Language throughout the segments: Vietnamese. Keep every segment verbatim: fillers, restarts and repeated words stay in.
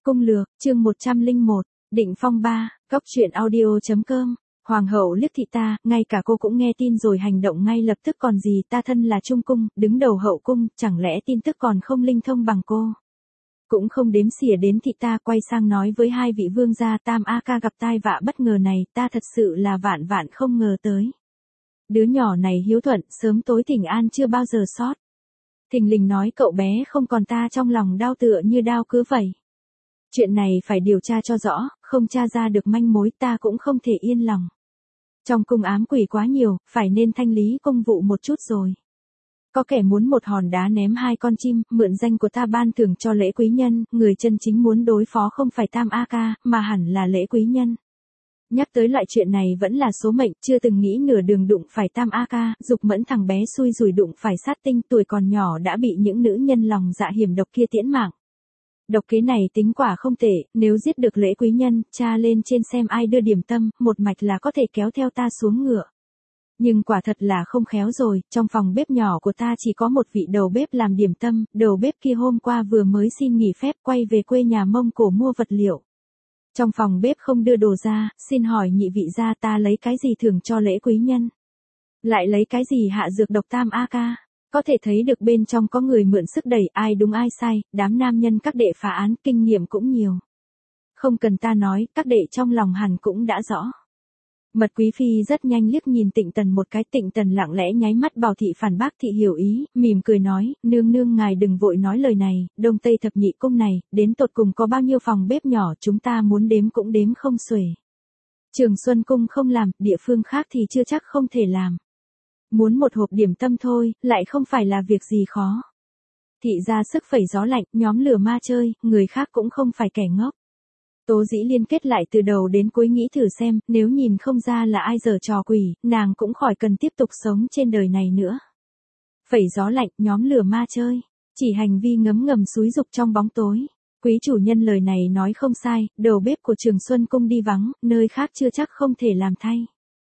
Cung lược, chương một trăm lẻ một, Định Phong ba, Cóc truyện audio.com. Hoàng hậu liếc thị ta, ngay cả cô cũng nghe tin rồi hành động ngay lập tức còn gì, ta thân là trung cung, đứng đầu hậu cung, chẳng lẽ tin tức còn không linh thông bằng cô. Cũng không đếm xỉa đến thị ta, quay sang nói với hai vị vương gia, Tam A Ca gặp tai vạ bất ngờ này, ta thật sự là vạn vạn không ngờ tới. Đứa nhỏ này hiếu thuận, sớm tối thỉnh an chưa bao giờ sót. Thình lình nói cậu bé không còn, ta trong lòng đau tựa như đao cứa vậy. Chuyện này phải điều tra cho rõ, không tra ra được manh mối ta cũng không thể yên lòng. Trong cung ám quỷ quá nhiều, phải nên thanh lý công vụ một chút rồi. Có kẻ muốn một hòn đá ném hai con chim, mượn danh của ta ban thưởng cho lễ quý nhân, người chân chính muốn đối phó không phải Tam A Ca, mà hẳn là lễ quý nhân. Nhắc tới loại chuyện này vẫn là số mệnh, chưa từng nghĩ nửa đường đụng phải Tam A Ca, dục mẫn thằng bé xui rủi đụng phải sát tinh, tuổi còn nhỏ đã bị những nữ nhân lòng dạ hiểm độc kia tiễn mạng. Độc kế này tính quả không tệ, nếu giết được lễ quý nhân, tra lên trên xem ai đưa điểm tâm, một mạch là có thể kéo theo ta xuống ngựa. Nhưng quả thật là không khéo rồi, trong phòng bếp nhỏ của ta chỉ có một vị đầu bếp làm điểm tâm, đầu bếp kia hôm qua vừa mới xin nghỉ phép quay về quê nhà Mông Cổ mua vật liệu. Trong phòng bếp không đưa đồ ra, xin hỏi nhị vị gia ta lấy cái gì thưởng cho lễ quý nhân? Lại lấy cái gì hạ dược độc Tam A Ca? Có thể thấy được bên trong có người mượn sức đẩy, ai đúng ai sai, đám nam nhân các đệ phá án kinh nghiệm cũng nhiều. Không cần ta nói, các đệ trong lòng hẳn cũng đã rõ. Mật quý phi rất nhanh liếc nhìn Tịnh Tần một cái, Tịnh Tần lặng lẽ nháy mắt bảo thị phản bác, thị hiểu ý, mỉm cười nói, nương nương ngài đừng vội nói lời này, Đông Tây thập nhị cung này, đến tột cùng có bao nhiêu phòng bếp nhỏ, chúng ta muốn đếm cũng đếm không xuể. Trường Xuân cung không làm, địa phương khác thì chưa chắc không thể làm. Muốn một hộp điểm tâm thôi, lại không phải là việc gì khó. Thị ra sức phẩy gió lạnh, nhóm lửa ma chơi, người khác cũng không phải kẻ ngốc. Tố Dĩ liên kết lại từ đầu đến cuối nghĩ thử xem, nếu nhìn không ra là ai giở trò quỷ, nàng cũng khỏi cần tiếp tục sống trên đời này nữa. Phẩy gió lạnh, nhóm lửa ma chơi, chỉ hành vi ngấm ngầm xúi dục trong bóng tối. Quý chủ nhân lời này nói không sai, đầu bếp của Trường Xuân cung đi vắng, nơi khác chưa chắc không thể làm thay.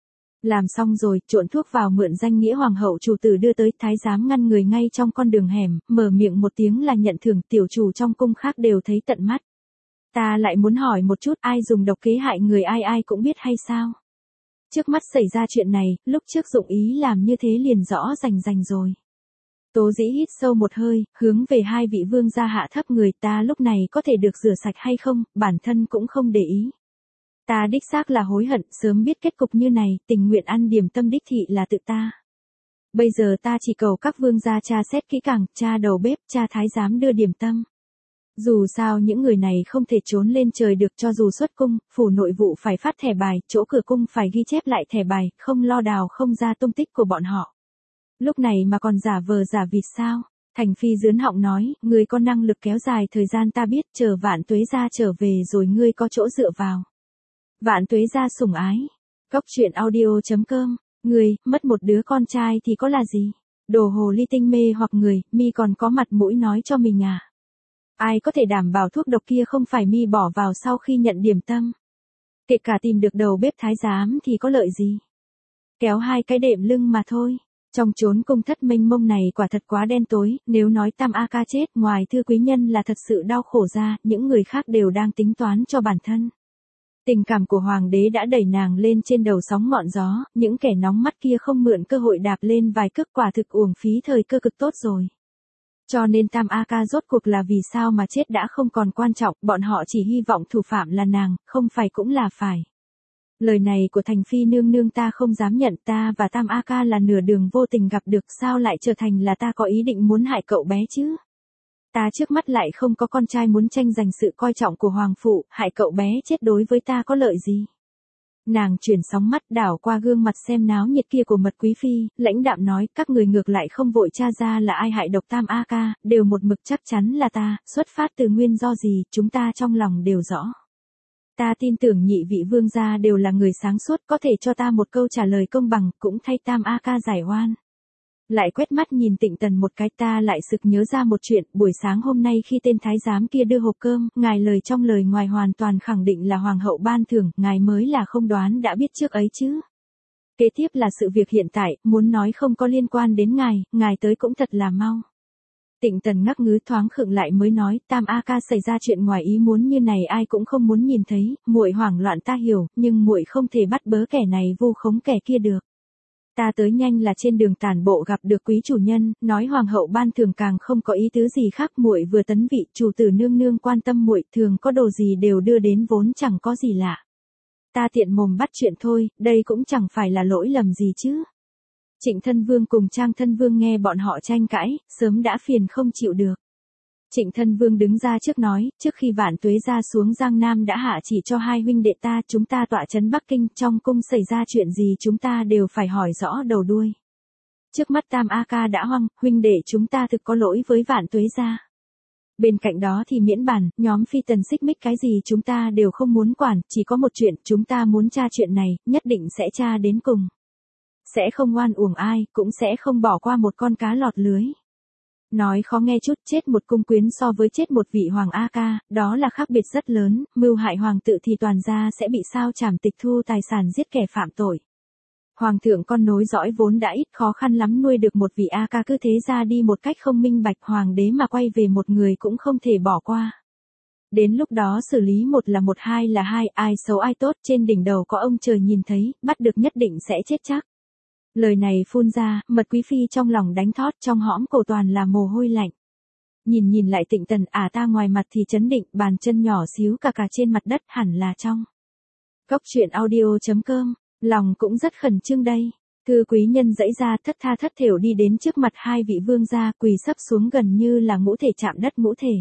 Làm xong rồi, trộn thuốc vào mượn danh nghĩa hoàng hậu chủ tử đưa tới, thái giám ngăn người ngay trong con đường hẻm, mở miệng một tiếng là nhận thưởng, tiểu chủ trong cung khác đều thấy tận mắt. Ta lại muốn hỏi một chút, ai dùng độc kế hại người ai ai cũng biết hay sao? Trước mắt xảy ra chuyện này, lúc trước dụng ý làm như thế liền rõ rành rành rồi. Tố Dĩ hít sâu một hơi, hướng về hai vị vương gia hạ thấp người, ta lúc này có thể được rửa sạch hay không, bản thân cũng không để ý. Ta đích xác là hối hận, sớm biết kết cục như này, tình nguyện ăn điểm tâm đích thị là tự ta. Bây giờ ta chỉ cầu các vương gia tra xét kỹ càng, tra đầu bếp, tra thái giám đưa điểm tâm. Dù sao những người này không thể trốn lên trời được, cho dù xuất cung, phủ nội vụ phải phát thẻ bài, chỗ cửa cung phải ghi chép lại thẻ bài, không lo đào không ra tung tích của bọn họ. Lúc này mà còn giả vờ giả vịt sao? Thành phi dướn họng nói, ngươi có năng lực kéo dài thời gian ta biết, chờ Vạn Tuế gia trở về rồi ngươi có chỗ dựa vào. Vạn Tuế gia sủng ái. Cóc truyện audio.com. Ngươi, mất một đứa con trai thì có là gì? Đồ hồ ly tinh mê hoặc người, mi còn có mặt mũi nói cho mình à? Ai có thể đảm bảo thuốc độc kia không phải mi bỏ vào sau khi nhận điểm tâm? Kể cả tìm được đầu bếp thái giám thì có lợi gì? Kéo hai cái đệm lưng mà thôi. Trong chốn cung thất mênh mông này quả thật quá đen tối, nếu nói Tam A Ca chết, ngoài thư quý nhân là thật sự đau khổ ra, những người khác đều đang tính toán cho bản thân. Tình cảm của hoàng đế đã đẩy nàng lên trên đầu sóng ngọn gió, những kẻ nóng mắt kia không mượn cơ hội đạp lên vài cước, quả thực uổng phí thời cơ cực tốt rồi. Cho nên Tam A Ca rốt cuộc là vì sao mà chết đã không còn quan trọng, bọn họ chỉ hy vọng thủ phạm là nàng, không phải cũng là phải. Lời này của Thành phi nương nương ta không dám nhận, ta và Tam A Ca là nửa đường vô tình gặp được, sao lại trở thành là ta có ý định muốn hại cậu bé chứ? Ta trước mắt lại không có con trai muốn tranh giành sự coi trọng của hoàng phụ, hại cậu bé chết đối với ta có lợi gì? Nàng chuyển sóng mắt đảo qua gương mặt xem náo nhiệt kia của Mật quý phi, lãnh đạm nói, các người ngược lại không vội tra ra là ai hại độc Tam A Ca, đều một mực chắc chắn là ta, xuất phát từ nguyên do gì, chúng ta trong lòng đều rõ. Ta tin tưởng nhị vị vương gia đều là người sáng suốt, có thể cho ta một câu trả lời công bằng, cũng thay Tam A Ca giải oan. Lại quét mắt nhìn Tịnh Tần một cái, ta lại sực nhớ ra một chuyện, buổi sáng hôm nay khi tên thái giám kia đưa hộp cơm, ngài lời trong lời ngoài hoàn toàn khẳng định là hoàng hậu ban thưởng, ngài mới là không đoán đã biết trước ấy chứ. Kế tiếp là sự việc hiện tại, muốn nói không có liên quan đến ngài, ngài tới cũng thật là mau. Tịnh Tần ngắc ngứ thoáng khựng lại mới nói, Tam A ca xảy ra chuyện ngoài ý muốn như này ai cũng không muốn nhìn thấy, muội hoảng loạn ta hiểu, nhưng muội không thể bắt bớ kẻ này vu khống kẻ kia được. Ta tới nhanh là trên đường tản bộ gặp được quý chủ nhân, nói hoàng hậu ban thường càng không có ý tứ gì khác, muội vừa tấn vị, chủ tử nương nương quan tâm muội, thường có đồ gì đều đưa đến vốn chẳng có gì lạ. Ta tiện mồm bắt chuyện thôi, đây cũng chẳng phải là lỗi lầm gì chứ. Trịnh Thân Vương cùng Trang Thân Vương nghe bọn họ tranh cãi, sớm đã phiền không chịu được. Trịnh Thân Vương đứng ra trước nói, trước khi Vạn Tuế ra xuống Giang Nam đã hạ chỉ cho hai huynh đệ ta, chúng ta tọa trấn Bắc Kinh, trong cung xảy ra chuyện gì chúng ta đều phải hỏi rõ đầu đuôi. Trước mắt Tam A ca đã hoang, huynh đệ chúng ta thực có lỗi với Vạn Tuế ra. Bên cạnh đó thì miễn bàn, nhóm phi tần xích mích cái gì chúng ta đều không muốn quản, chỉ có một chuyện, chúng ta muốn tra chuyện này, nhất định sẽ tra đến cùng. Sẽ không oan uổng ai, cũng sẽ không bỏ qua một con cá lọt lưới. Nói khó nghe chút, chết một cung quyến so với chết một vị hoàng A ca, đó là khác biệt rất lớn, mưu hại hoàng tự thì toàn gia sẽ bị sao trảm tịch thu tài sản giết kẻ phạm tội. Hoàng thượng con nối dõi vốn đã ít khó khăn lắm nuôi được một vị A ca cứ thế ra đi một cách không minh bạch, hoàng đế mà quay về một người cũng không thể bỏ qua. Đến lúc đó xử lý một là một hai là hai, ai xấu ai tốt trên đỉnh đầu có ông trời nhìn thấy, bắt được nhất định sẽ chết chắc. Lời này phun ra, Mật Quý Phi trong lòng đánh thót, trong hõm cổ toàn là mồ hôi lạnh. Nhìn nhìn lại Tịnh Tần, à ta ngoài mặt thì chấn định, bàn chân nhỏ xíu cà cà trên mặt đất hẳn là trong. Cốc truyện audio chấm com, lòng cũng rất khẩn trương đây. Thư quý nhân dãy ra thất tha thất thểu đi đến trước mặt hai vị vương gia, quỳ sấp xuống gần như là ngũ thể chạm đất ngũ thể.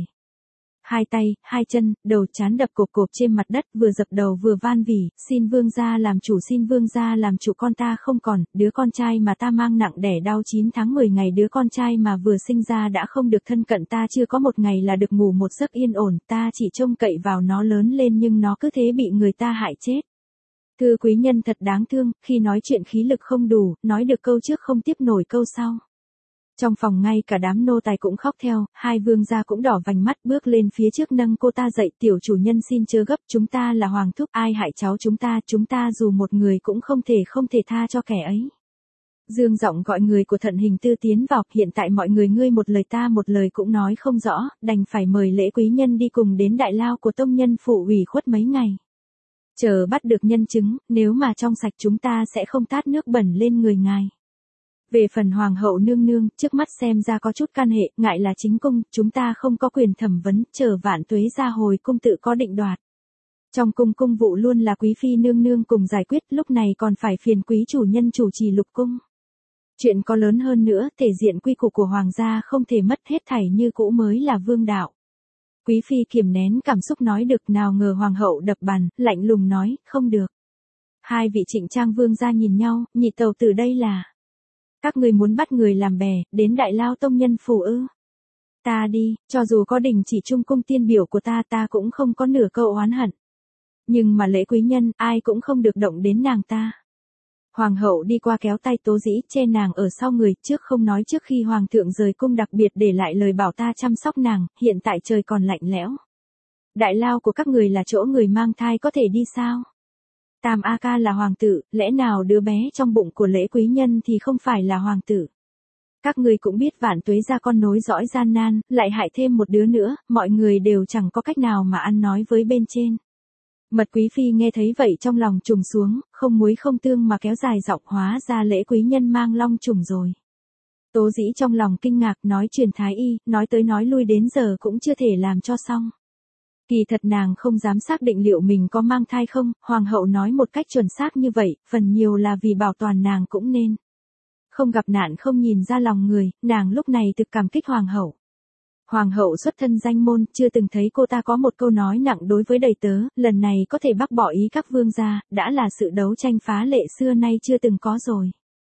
Hai tay, hai chân, đầu chán đập cộp cộp trên mặt đất, vừa dập đầu vừa van vỉ, xin vương gia làm chủ, xin vương gia làm chủ, con ta không còn, đứa con trai mà ta mang nặng đẻ đau chín tháng mười ngày, đứa con trai mà vừa sinh ra đã không được thân cận ta, chưa có một ngày là được ngủ một giấc yên ổn, ta chỉ trông cậy vào nó lớn lên nhưng nó cứ thế bị người ta hại chết. Thư quý nhân thật đáng thương, khi nói chuyện khí lực không đủ, nói được câu trước không tiếp nổi câu sau. Trong phòng ngay cả đám nô tài cũng khóc theo, hai vương gia cũng đỏ vành mắt bước lên phía trước nâng cô ta dậy, tiểu chủ nhân xin chớ gấp, chúng ta là hoàng thúc, ai hại cháu chúng ta, chúng ta dù một người cũng không thể không thể tha cho kẻ ấy. Dương giọng gọi người của Thận Hình Tư tiến vào, hiện tại mọi người ngươi một lời ta một lời cũng nói không rõ, đành phải mời lễ quý nhân đi cùng đến đại lao của tông nhân phủ ủy khuất mấy ngày. Chờ bắt được nhân chứng, nếu mà trong sạch chúng ta sẽ không tát nước bẩn lên người ngài. Về phần hoàng hậu nương nương, trước mắt xem ra có chút can hệ, ngại là chính cung, chúng ta không có quyền thẩm vấn, chờ Vạn Tuế ra hồi cung tự có định đoạt. Trong cung cung vụ luôn là quý phi nương nương cùng giải quyết, lúc này còn phải phiền quý chủ nhân chủ trì lục cung. Chuyện có lớn hơn nữa, thể diện quy củ của hoàng gia không thể mất hết thảy như cũ mới là vương đạo. Quý phi kiềm nén cảm xúc nói được, nào ngờ hoàng hậu đập bàn, lạnh lùng nói, không được. Hai vị Trịnh Trang vương gia nhìn nhau, nhị tàu từ đây là. Các người muốn bắt người làm bè, đến đại lao tông nhân phủ ư. Ta đi, cho dù có đình chỉ trung cung tiên biểu của ta ta cũng không có nửa câu oán hận. Nhưng mà lễ quý nhân, ai cũng không được động đến nàng ta. Hoàng hậu đi qua kéo tay Tố Dĩ, che nàng ở sau người, trước không nói trước khi hoàng thượng rời cung đặc biệt để lại lời bảo ta chăm sóc nàng, hiện tại trời còn lạnh lẽo. Đại lao của các người là chỗ người mang thai có thể đi sao? Tam A ca là hoàng tử, lẽ nào đứa bé trong bụng của lễ quý nhân thì không phải là hoàng tử? Các người cũng biết Vạn Tuế ra con nối dõi gian nan, lại hại thêm một đứa nữa, mọi người đều chẳng có cách nào mà ăn nói với bên trên. Mật Quý Phi nghe thấy vậy trong lòng trùng xuống, không muối không tương mà kéo dài giọng, hóa ra lễ quý nhân mang long trùng rồi. Tố Dĩ trong lòng kinh ngạc, nói truyền thái y, nói tới nói lui đến giờ cũng chưa thể làm cho xong. Kỳ thật nàng không dám xác định liệu mình có mang thai không, hoàng hậu nói một cách chuẩn xác như vậy, phần nhiều là vì bảo toàn nàng cũng nên. Không gặp nạn không nhìn ra lòng người, nàng lúc này thực cảm kích hoàng hậu. Hoàng hậu xuất thân danh môn, chưa từng thấy cô ta có một câu nói nặng đối với đầy tớ, lần này có thể bác bỏ ý các vương gia, đã là sự đấu tranh phá lệ xưa nay chưa từng có rồi.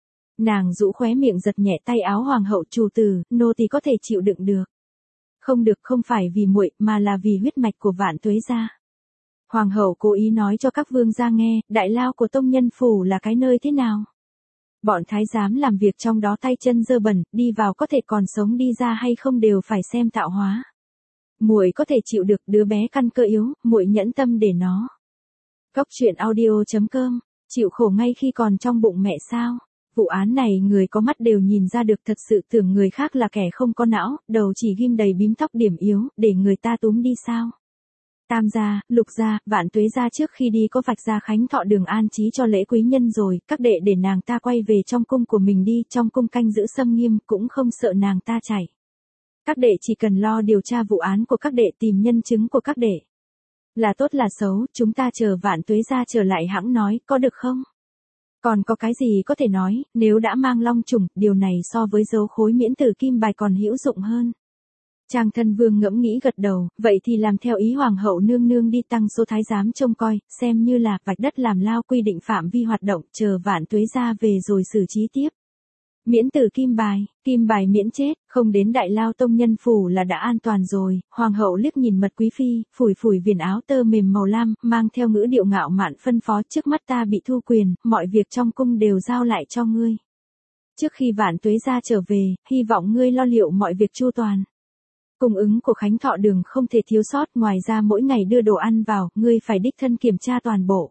Nàng rũ khóe miệng giật nhẹ tay áo hoàng hậu, chủ tử, nô tỳ có thể chịu đựng được. Không được, không phải vì muội, mà là vì huyết mạch của Vạn Tuế gia. Hoàng hậu cố ý nói cho các vương gia nghe, đại lao của tông nhân phủ là cái nơi thế nào. Bọn thái giám làm việc trong đó tay chân dơ bẩn, đi vào có thể còn sống đi ra hay không đều phải xem tạo hóa. Muội có thể chịu được, đứa bé căn cơ yếu, muội nhẫn tâm để nó. Cốc truyện audio chấm com, chịu khổ ngay khi còn trong bụng mẹ sao? Vụ án này người có mắt đều nhìn ra được, thật sự tưởng người khác là kẻ không có não, đầu chỉ ghim đầy bím tóc điểm yếu, để người ta túm đi sao. Tam gia, Lục gia, Vạn Tuế gia trước khi đi có vạch ra Khánh Thọ đường an trí cho lễ quý nhân rồi, các đệ để nàng ta quay về trong cung của mình đi, trong cung canh giữ xâm nghiêm, cũng không sợ nàng ta chạy. Các đệ chỉ cần lo điều tra vụ án của các đệ, tìm nhân chứng của các đệ. Là tốt là xấu, chúng ta chờ Vạn Tuế gia trở lại hãng nói, có được không? Còn có cái gì có thể nói, nếu đã mang long trùng, điều này so với dấu khối miễn tử kim bài còn hữu dụng hơn. Trang thân vương ngẫm nghĩ gật đầu, vậy thì làm theo ý hoàng hậu nương nương đi, tăng số thái giám trông coi, xem như là vạch đất làm lao, quy định phạm vi hoạt động, chờ Vạn Tuế gia về rồi xử trí tiếp. Miễn tử kim bài, kim bài miễn chết, không đến đại lao tông nhân phủ là đã an toàn rồi. Hoàng hậu liếc nhìn Mật quý phi, phủi phủi viền áo tơ mềm màu lam, mang theo ngữ điệu ngạo mạn phân phó, trước mắt ta bị thu quyền, mọi việc trong cung đều giao lại cho ngươi. Trước khi Vạn Tuế gia trở về, hy vọng ngươi lo liệu mọi việc chu toàn. Cung ứng của Khánh Thọ đường không thể thiếu sót, ngoài ra mỗi ngày đưa đồ ăn vào, ngươi phải đích thân kiểm tra toàn bộ.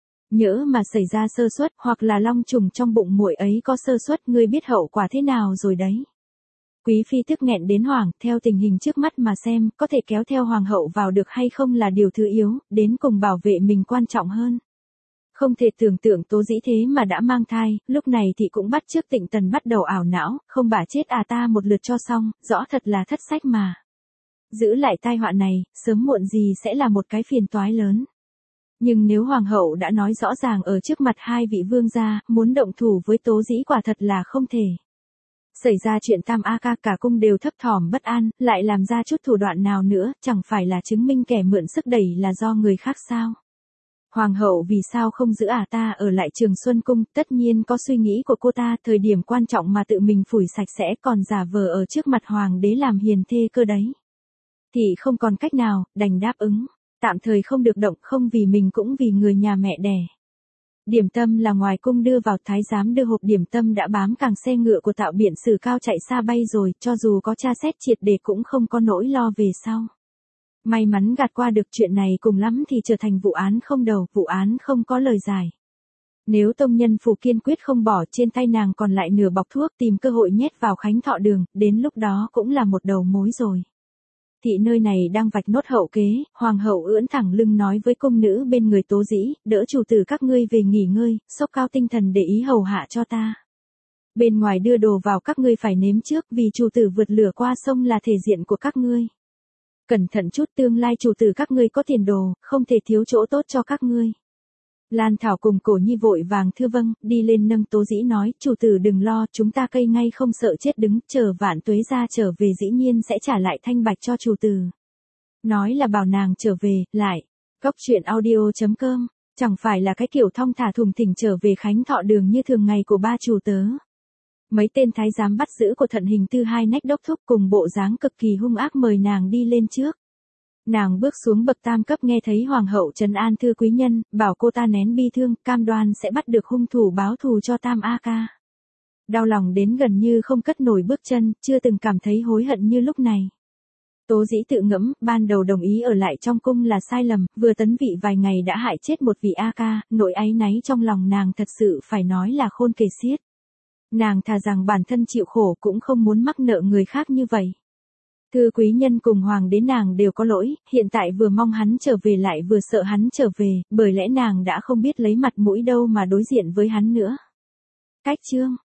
Nhỡ mà xảy ra sơ suất, hoặc là long trùng trong bụng muội ấy có sơ suất, ngươi biết hậu quả thế nào rồi đấy. Quý phi tức nghẹn đến hoảng, theo tình hình trước mắt mà xem, có thể kéo theo hoàng hậu vào được hay không là điều thứ yếu, đến cùng bảo vệ mình quan trọng hơn. Không thể tưởng tượng Tố Dĩ thế mà đã mang thai, lúc này thì cũng bắt chước Tịnh Tần bắt đầu ảo não, không bả chết à ta một lượt cho xong, rõ thật là thất sách mà. Giữ lại tai họa này, sớm muộn gì sẽ là một cái phiền toái lớn. Nhưng nếu hoàng hậu đã nói rõ ràng ở trước mặt hai vị vương gia, muốn động thủ với Tố Dĩ quả thật là không thể. Xảy ra chuyện Tam A Ca, cả cung đều thấp thỏm bất an, lại làm ra chút thủ đoạn nào nữa, chẳng phải là chứng minh kẻ mượn sức đẩy là do người khác sao? Hoàng hậu vì sao không giữ à ta ở lại Trường Xuân Cung, tất nhiên có suy nghĩ của cô ta, thời điểm quan trọng mà tự mình phủi sạch sẽ, còn giả vờ ở trước mặt hoàng đế làm hiền thê cơ đấy. Thì không còn cách nào, đành đáp ứng, tạm thời không được động, không vì mình cũng vì người nhà mẹ đẻ. Điểm tâm là ngoài cung đưa vào, thái giám đưa hộp điểm tâm đã bám càng xe ngựa của Tạo Biện Sử Cao chạy xa bay rồi, cho dù có tra xét triệt để cũng không có nỗi lo về sau. May mắn gạt qua được chuyện này, cùng lắm thì trở thành vụ án không đầu, vụ án không có lời giải. Nếu tông nhân phủ kiên quyết không bỏ, trên tay nàng còn lại nửa bọc thuốc, tìm cơ hội nhét vào Khánh Thọ đường, đến lúc đó cũng là một đầu mối rồi. Thị nơi này đang vạch nốt hậu kế, hoàng hậu ưỡn thẳng lưng nói với cung nữ bên người Tố Dĩ, đỡ chủ tử các ngươi về nghỉ ngơi, xốc cao tinh thần để ý hầu hạ cho ta. Bên ngoài đưa đồ vào các ngươi phải nếm trước, vì chủ tử vượt lửa qua sông là thể diện của các ngươi. Cẩn thận chút, tương lai chủ tử các ngươi có tiền đồ, không thể thiếu chỗ tốt cho các ngươi. Lan Thảo cùng Cổ Nhi vội vàng thưa vâng, đi lên nâng Tố Dĩ nói, chủ tử đừng lo, chúng ta cây ngay không sợ chết đứng, chờ Vạn Tuế gia trở về dĩ nhiên sẽ trả lại thanh bạch cho chủ tử. Nói là bảo nàng trở về, lại, góc truyện audio chấm com, chẳng phải là cái kiểu thong thả thùng thỉnh trở về Khánh Thọ đường như thường ngày của ba chủ tớ. Mấy tên thái giám bắt giữ của Thận Hình Tư hai nách đốc thúc cùng bộ dáng cực kỳ hung ác mời nàng đi lên trước. Nàng bước xuống bậc tam cấp, nghe thấy hoàng hậu trấn an thư quý nhân, bảo cô ta nén bi thương, cam đoan sẽ bắt được hung thủ báo thù cho Tam A Ca. Đau lòng đến gần như không cất nổi bước chân, chưa từng cảm thấy hối hận như lúc này. Tố Dĩ tự ngẫm, ban đầu đồng ý ở lại trong cung là sai lầm, vừa tấn vị vài ngày đã hại chết một vị A Ca, nỗi áy náy trong lòng nàng thật sự phải nói là khôn kể xiết. Nàng thà rằng bản thân chịu khổ cũng không muốn mắc nợ người khác như vậy. Thư quý nhân cùng hoàng đế nàng đều có lỗi, hiện tại vừa mong hắn trở về lại vừa sợ hắn trở về, bởi lẽ nàng đã không biết lấy mặt mũi đâu mà đối diện với hắn nữa. Cách chương